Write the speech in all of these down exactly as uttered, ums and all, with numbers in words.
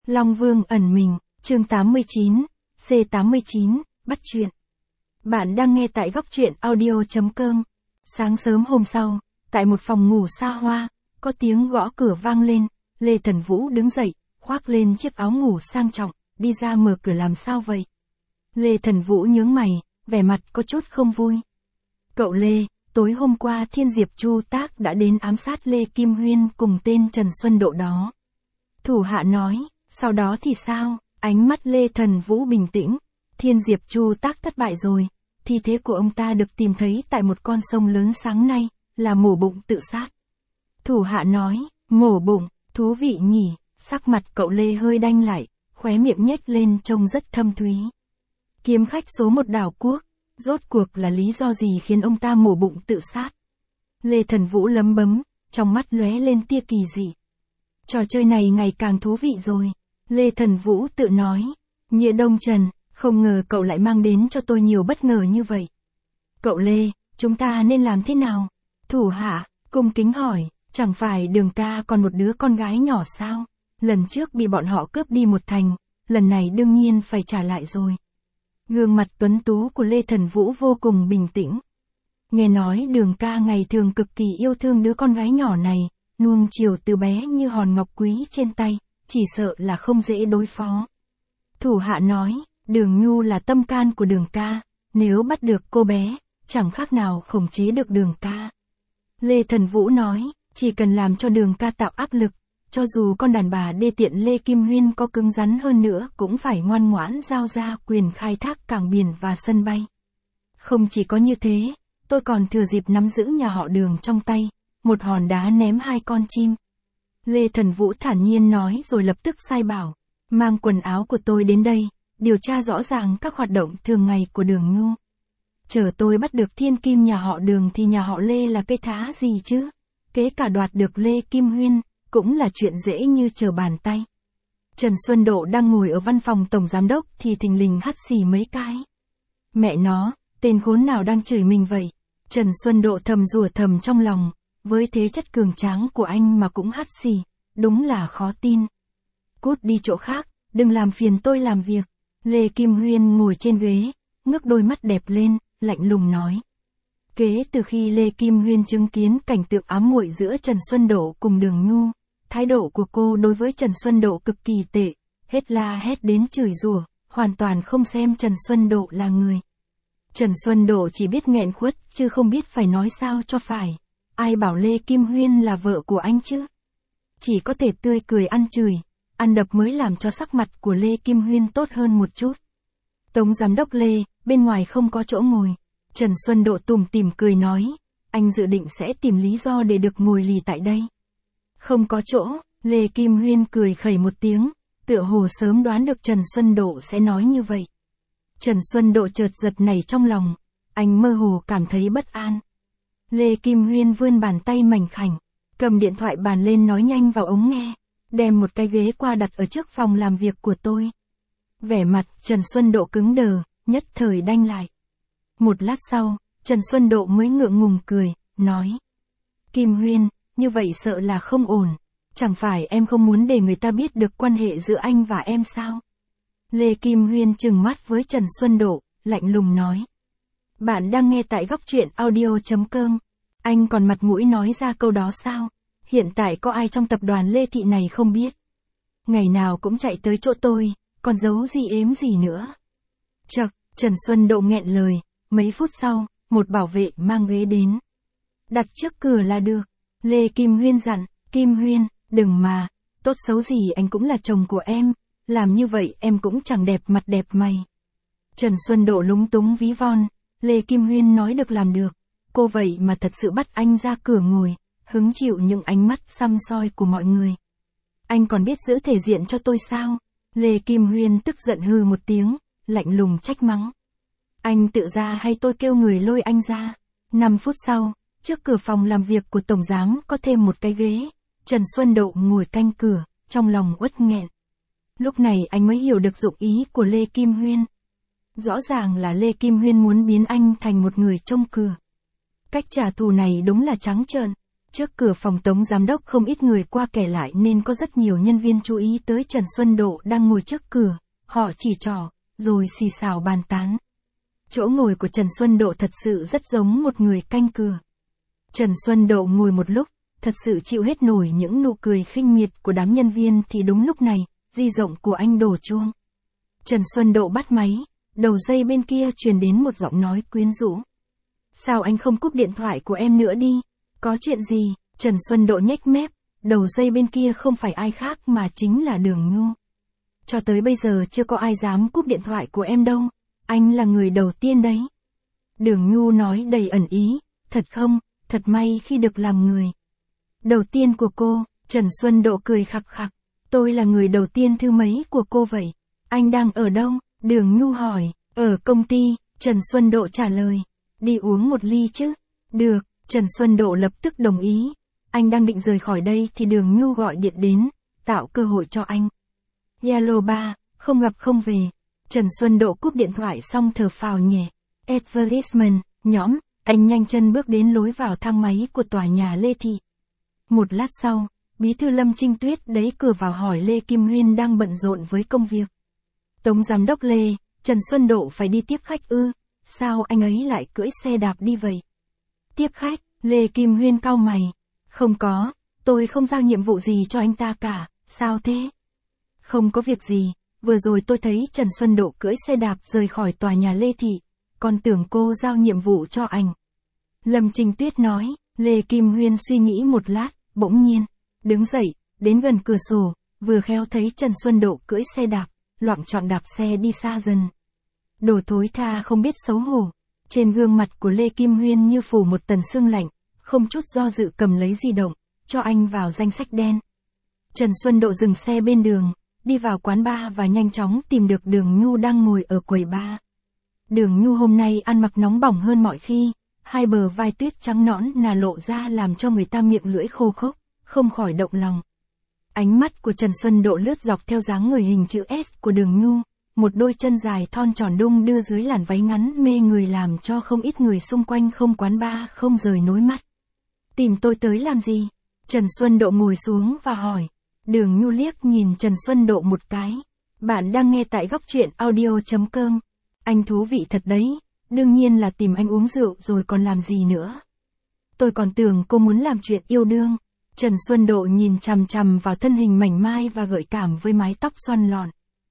Long Vương ẩn mình, chương tám mươi chín, C tám mươi chín, bắt chuyện. Bạn đang nghe tại góc truyện audio.com. Sáng sớm hôm sau, tại một phòng ngủ xa hoa, có tiếng gõ cửa vang lên, Lê Thần Vũ đứng dậy, khoác lên chiếc áo ngủ sang trọng, đi ra mở cửa. Làm sao vậy? Lê Thần Vũ nhướng mày, vẻ mặt có chút không vui. Cậu Lê, tối hôm qua Thiên Diệp Chu Tác đã đến ám sát Lê Kim Huyên cùng tên Trần Xuân Độ đó. Thủ hạ nói, sau đó thì sao? Ánh mắt Lê Thần Vũ bình tĩnh. Thiên Diệp Chu Tác thất bại rồi. Thi thể của ông ta được tìm thấy tại một con sông lớn sáng nay, là mổ bụng tự sát. Thủ hạ nói, mổ bụng, thú vị nhỉ. Sắc mặt cậu Lê hơi đanh lại, khóe miệng nhếch lên trông rất thâm thúy. Kiếm khách số một đảo quốc, rốt cuộc là lý do gì khiến ông ta mổ bụng tự sát? Lê Thần Vũ lấm bấm, trong mắt lóe lên tia kỳ dị. Trò chơi này ngày càng thú vị rồi. Lê Thần Vũ tự nói. Nhịa Đông Trần, không ngờ cậu lại mang đến cho tôi nhiều bất ngờ như vậy. Cậu Lê, chúng ta nên làm thế nào? Thủ hạ, cung kính hỏi, chẳng phải Đường ca còn một đứa con gái nhỏ sao? Lần trước bị bọn họ cướp đi một thành, lần này đương nhiên phải trả lại rồi. Gương mặt tuấn tú của Lê Thần Vũ vô cùng bình tĩnh. Nghe nói Đường ca ngày thường cực kỳ yêu thương đứa con gái nhỏ này, nuông chiều từ bé như hòn ngọc quý trên tay, chỉ sợ là không dễ đối phó. Thủ hạ nói, Đường Nhu là tâm can của Đường ca, nếu bắt được cô bé, chẳng khác nào khống chế được Đường ca. Lê Thần Vũ nói, chỉ cần làm cho Đường ca tạo áp lực, cho dù con đàn bà đê tiện Lê Kim Huyên có cứng rắn hơn nữa cũng phải ngoan ngoãn giao ra quyền khai thác cảng biển và sân bay. Không chỉ có như thế, tôi còn thừa dịp nắm giữ nhà họ Đường trong tay, một hòn đá ném hai con chim. Lê Thần Vũ thản nhiên nói rồi lập tức sai bảo, mang quần áo của tôi đến đây, điều tra rõ ràng các hoạt động thường ngày của Đường Nhu. Chờ tôi bắt được thiên kim nhà họ Đường thì nhà họ Lê là cái thá gì chứ? Kế cả đoạt được Lê Kim Huyên, cũng là chuyện dễ như trở bàn tay. Trần Xuân Độ đang ngồi ở văn phòng tổng giám đốc thì thình lình hắt xì mấy cái. Mẹ nó, tên khốn nào đang chửi mình vậy? Trần Xuân Độ thầm rủa thầm trong lòng, với thế chất cường tráng của anh mà cũng hắt xì, đúng là khó tin. Cút đi chỗ khác, đừng làm phiền tôi làm việc. Lê Kim Huyên ngồi trên ghế, ngước đôi mắt đẹp lên, lạnh lùng nói. Kế từ khi Lê Kim Huyên chứng kiến cảnh tượng ám muội giữa Trần Xuân Độ cùng Đường Nhu, thái độ của cô đối với Trần Xuân Độ cực kỳ tệ, hết la hét đến chửi rủa, hoàn toàn không xem Trần Xuân Độ là người. Trần Xuân Độ chỉ biết nghẹn khuất, chứ không biết phải nói sao cho phải. Ai bảo Lê Kim Huyên là vợ của anh chứ? Chỉ có thể tươi cười ăn chửi, ăn đập mới làm cho sắc mặt của Lê Kim Huyên tốt hơn một chút. Tổng giám đốc Lê, bên ngoài không có chỗ ngồi. Trần Xuân Độ tủm tỉm cười nói, anh dự định sẽ tìm lý do để được ngồi lì tại đây. Không có chỗ, Lê Kim Huyên cười khẩy một tiếng, tựa hồ sớm đoán được Trần Xuân Độ sẽ nói như vậy. Trần Xuân Độ chợt giật nảy trong lòng, anh mơ hồ cảm thấy bất an. Lê Kim Huyên vươn bàn tay mảnh khảnh, cầm điện thoại bàn lên nói nhanh vào ống nghe, đem một cái ghế qua đặt ở trước phòng làm việc của tôi. Vẻ mặt Trần Xuân Độ cứng đờ, nhất thời đanh lại. Một lát sau, Trần Xuân Độ mới ngượng ngùng cười, nói. Kim Huyên, như vậy sợ là không ổn. Chẳng phải em không muốn để người ta biết được quan hệ giữa anh và em sao? Lê Kim Huyên trừng mắt với Trần Xuân Độ, lạnh lùng nói. Bạn đang nghe tại góc truyện audio.com. Anh còn mặt mũi nói ra câu đó sao? Hiện tại có ai trong tập đoàn Lê Thị này không biết? Ngày nào cũng chạy tới chỗ tôi, còn giấu gì ếm gì nữa? Chậc, Trần Xuân Độ nghẹn lời. Mấy phút sau, một bảo vệ mang ghế đến. Đặt trước cửa là được. Lê Kim Huyên dặn, Kim Huyên, đừng mà, tốt xấu gì anh cũng là chồng của em, làm như vậy em cũng chẳng đẹp mặt đẹp mày. Trần Xuân Độ lúng túng ví von, Lê Kim Huyên nói được làm được, cô vậy mà thật sự bắt anh ra cửa ngồi, hứng chịu những ánh mắt săm soi của mọi người. Anh còn biết giữ thể diện cho tôi sao? Lê Kim Huyên tức giận hừ một tiếng, lạnh lùng trách mắng. Anh tự ra hay tôi kêu người lôi anh ra? Năm phút sau, trước cửa phòng làm việc của tổng giám có thêm một cái ghế, Trần Xuân Độ ngồi canh cửa, trong lòng uất nghẹn. Lúc này anh mới hiểu được dụng ý của Lê Kim Huyên. Rõ ràng là Lê Kim Huyên muốn biến anh thành một người trông cửa. Cách trả thù này đúng là trắng trợn. Trước cửa phòng Tống giám đốc không ít người qua kẻ lại nên có rất nhiều nhân viên chú ý tới Trần Xuân Độ đang ngồi trước cửa, họ chỉ trỏ, rồi xì xào bàn tán. Chỗ ngồi của Trần Xuân Độ thật sự rất giống một người canh cửa. Trần Xuân Độ ngồi một lúc, thật sự chịu hết nổi những nụ cười khinh miệt của đám nhân viên thì đúng lúc này, di động của anh đổ chuông. Trần Xuân Độ bắt máy, đầu dây bên kia truyền đến một giọng nói quyến rũ. Sao anh không cúp điện thoại của em nữa đi? Có chuyện gì? Trần Xuân Độ nhếch mép, đầu dây bên kia không phải ai khác mà chính là Đường Nhu. Cho tới bây giờ chưa có ai dám cúp điện thoại của em đâu, anh là người đầu tiên đấy. Đường Nhu nói đầy ẩn ý, thật không, thật may khi được làm người đầu tiên của cô. Trần Xuân Độ cười khặc khặc, tôi là người đầu tiên thứ mấy của cô vậy? Anh đang ở đâu? Đường Nhu hỏi, ở công ty. Trần Xuân Độ trả lời, đi uống một ly chứ? Được, Trần Xuân Độ lập tức đồng ý. Anh đang định rời khỏi đây thì Đường Nhu gọi điện đến, tạo cơ hội cho anh. Yellow ba, không gặp không về. Trần Xuân Độ cúp điện thoại xong thở phào nhẹ. Advertisement, nhóm, anh nhanh chân bước đến lối vào thang máy của tòa nhà Lê Thị. Một lát sau, bí thư Lâm Trinh Tuyết đẩy cửa vào hỏi Lê Kim Huyên đang bận rộn với công việc. Tống giám đốc Lê, Trần Xuân Độ phải đi tiếp khách ư? Sao anh ấy lại cưỡi xe đạp đi vậy? Tiếp khách, Lê Kim Huyên cau mày. Không có, tôi không giao nhiệm vụ gì cho anh ta cả, sao thế? Không có việc gì, vừa rồi tôi thấy Trần Xuân Độ cưỡi xe đạp rời khỏi tòa nhà Lê Thị, còn tưởng cô giao nhiệm vụ cho anh. Lâm Trinh Tuyết nói. Lê Kim Huyên suy nghĩ một lát, bỗng nhiên đứng dậy, đến gần cửa sổ, vừa khéo thấy Trần Xuân Độ cưỡi xe đạp, loạng choạng đạp xe đi xa dần. Đồ thối tha không biết xấu hổ. Trên gương mặt của Lê Kim Huyên như phủ một tầng sương lạnh, không chút do dự cầm lấy di động, cho anh vào danh sách đen. Trần Xuân Độ dừng xe bên đường, đi vào quán bar và nhanh chóng tìm được Đường Nhu đang ngồi ở quầy bar. Đường Nhu hôm nay ăn mặc nóng bỏng hơn mọi khi, hai bờ vai tuyết trắng nõn nà lộ ra làm cho người ta miệng lưỡi khô khốc, không khỏi động lòng. Ánh mắt của Trần Xuân Độ lướt dọc theo dáng người hình chữ S của Đường Nhu, một đôi chân dài thon tròn đung đưa dưới làn váy ngắn mê người làm cho không ít người xung quanh không quán bar không rời nối mắt. Tìm tôi tới làm gì? Trần Xuân Độ ngồi xuống và hỏi. Đường Nhu liếc nhìn Trần Xuân Độ một cái. Bạn đang nghe tại góc truyện audio chấm com. Anh thú vị thật đấy, đương nhiên là tìm anh uống rượu rồi còn làm gì nữa. Tôi còn tưởng cô muốn làm chuyện yêu đương. Trần Xuân Độ nhìn chằm chằm vào thân hình mảnh mai và gợi cảm với mái tóc xoăn lọn.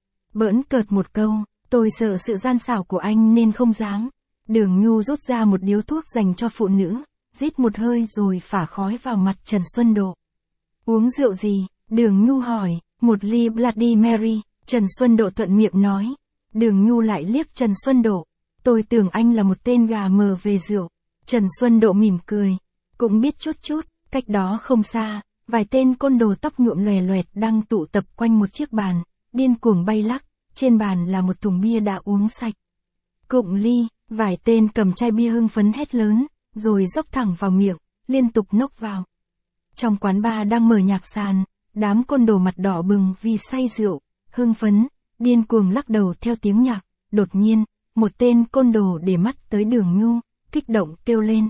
Bỡn cợt một câu, tôi sợ sự gian xảo của anh nên không dám. Đường Nhu rút ra một điếu thuốc dành cho phụ nữ, rít một hơi rồi phả khói vào mặt Trần Xuân Độ. Uống rượu gì? Đường Nhu hỏi. Một ly Bloody Mary, Trần Xuân Độ thuận miệng nói. Đường Nhu lại liếc Trần Xuân Độ. Tôi tưởng anh là một tên gà mờ về rượu. Trần Xuân Độ mỉm cười. Cũng biết chút chút, cách đó không xa, vài tên côn đồ tóc nhuộm lòe loẹt đang tụ tập quanh một chiếc bàn, điên cuồng bay lắc, trên bàn là một thùng bia đã uống sạch. Cụng ly, vài tên cầm chai bia hưng phấn hét lớn, rồi dốc thẳng vào miệng, liên tục nốc vào. Trong quán bar đang mở nhạc sàn, đám côn đồ mặt đỏ bừng vì say rượu, hưng phấn, điên cuồng lắc đầu theo tiếng nhạc. Đột nhiên, một tên côn đồ để mắt tới Đường Nhu, kích động kêu lên.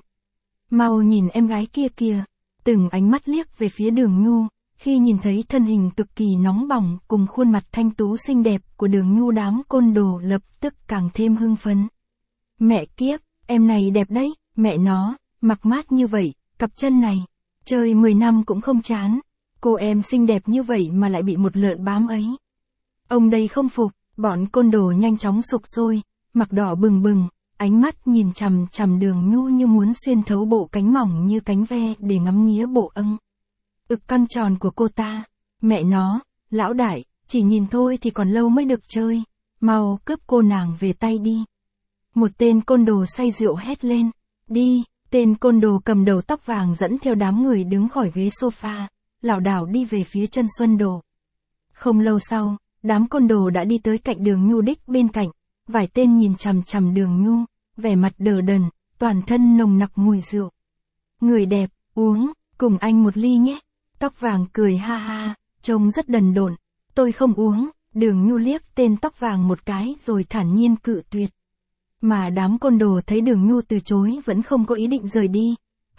Mau nhìn em gái kia kìa. Từng ánh mắt liếc về phía Đường Nhu, khi nhìn thấy thân hình cực kỳ nóng bỏng cùng khuôn mặt thanh tú xinh đẹp của Đường Nhu, đám côn đồ lập tức càng thêm hưng phấn. Mẹ kiếp, em này đẹp đấy, mẹ nó, mặc mát như vậy, cặp chân này, chơi mười năm cũng không chán. Cô em xinh đẹp như vậy mà lại bị một lợn bám ấy. Ông đây không phục, bọn côn đồ nhanh chóng sục sôi, mặt đỏ bừng bừng, ánh mắt nhìn chằm chằm Đường Nhu như muốn xuyên thấu bộ cánh mỏng như cánh ve để ngắm nghía bộ âng. Ực căng tròn của cô ta. Mẹ nó, lão đại, chỉ nhìn thôi thì còn lâu mới được chơi. Mau cướp cô nàng về tay đi. Một tên côn đồ say rượu hét lên. Đi, tên côn đồ cầm đầu tóc vàng dẫn theo đám người đứng khỏi ghế sofa, lảo đảo đi về phía Trần Xuân Độ. Không lâu sau, đám côn đồ đã đi tới cạnh Đường Nhu đích bên cạnh. Vài tên nhìn chằm chằm Đường Nhu, vẻ mặt đờ đần, toàn thân nồng nặc mùi rượu. Người đẹp, uống, cùng anh một ly nhé. Tóc vàng cười ha ha, trông rất đần độn. Tôi không uống. Đường Nhu liếc tên tóc vàng một cái rồi thản nhiên cự tuyệt. Mà đám côn đồ thấy Đường Nhu từ chối vẫn không có ý định rời đi.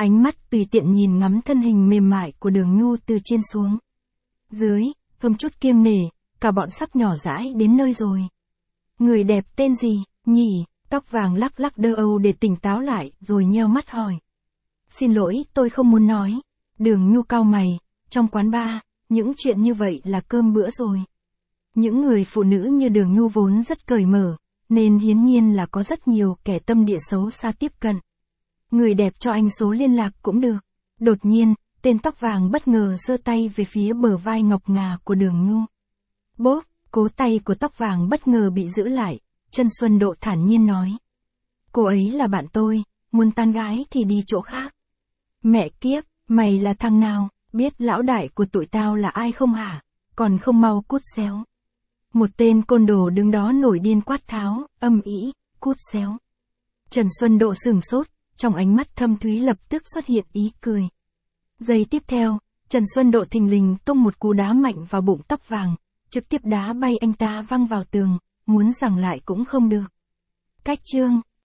ánh mắt tùy tiện nhìn ngắm thân hình mềm mại của Đường Nhu từ trên xuống dưới, không chút kiêng nể, cả bọn sắp nhỏ dãi đến nơi rồi. Người đẹp tên gì, nhỉ? Tóc vàng lắc lắc đơ âu để tỉnh táo lại, rồi nheo mắt hỏi. Xin lỗi, tôi không muốn nói. Đường Nhu cau mày, trong quán bar, những chuyện như vậy là cơm bữa rồi. Những người phụ nữ như Đường Nhu vốn rất cởi mở, nên hiển nhiên là có rất nhiều kẻ tâm địa xấu xa tiếp cận. Người đẹp cho anh số liên lạc cũng được. Đột nhiên, tên tóc vàng bất ngờ giơ tay về phía bờ vai ngọc ngà của Đường Nhu. Bốp, cố tay của tóc vàng bất ngờ bị giữ lại, Trần Xuân Độ thản nhiên nói. Cô ấy là bạn tôi, muốn tán gái thì đi chỗ khác. Mẹ kiếp, mày là thằng nào, biết lão đại của tụi tao là ai không hả? Còn không mau cút xéo. Một tên côn đồ đứng đó nổi điên quát tháo, âm ĩ, cút xéo. Trần Xuân Độ sửng sốt, trong ánh mắt thâm thúy lập tức xuất hiện ý cười. Giây tiếp theo, Trần Xuân Độ thình lình tung một cú đá mạnh vào bụng tóc vàng, trực tiếp đá bay anh ta văng vào tường, muốn giằng lại cũng không được. Cách chương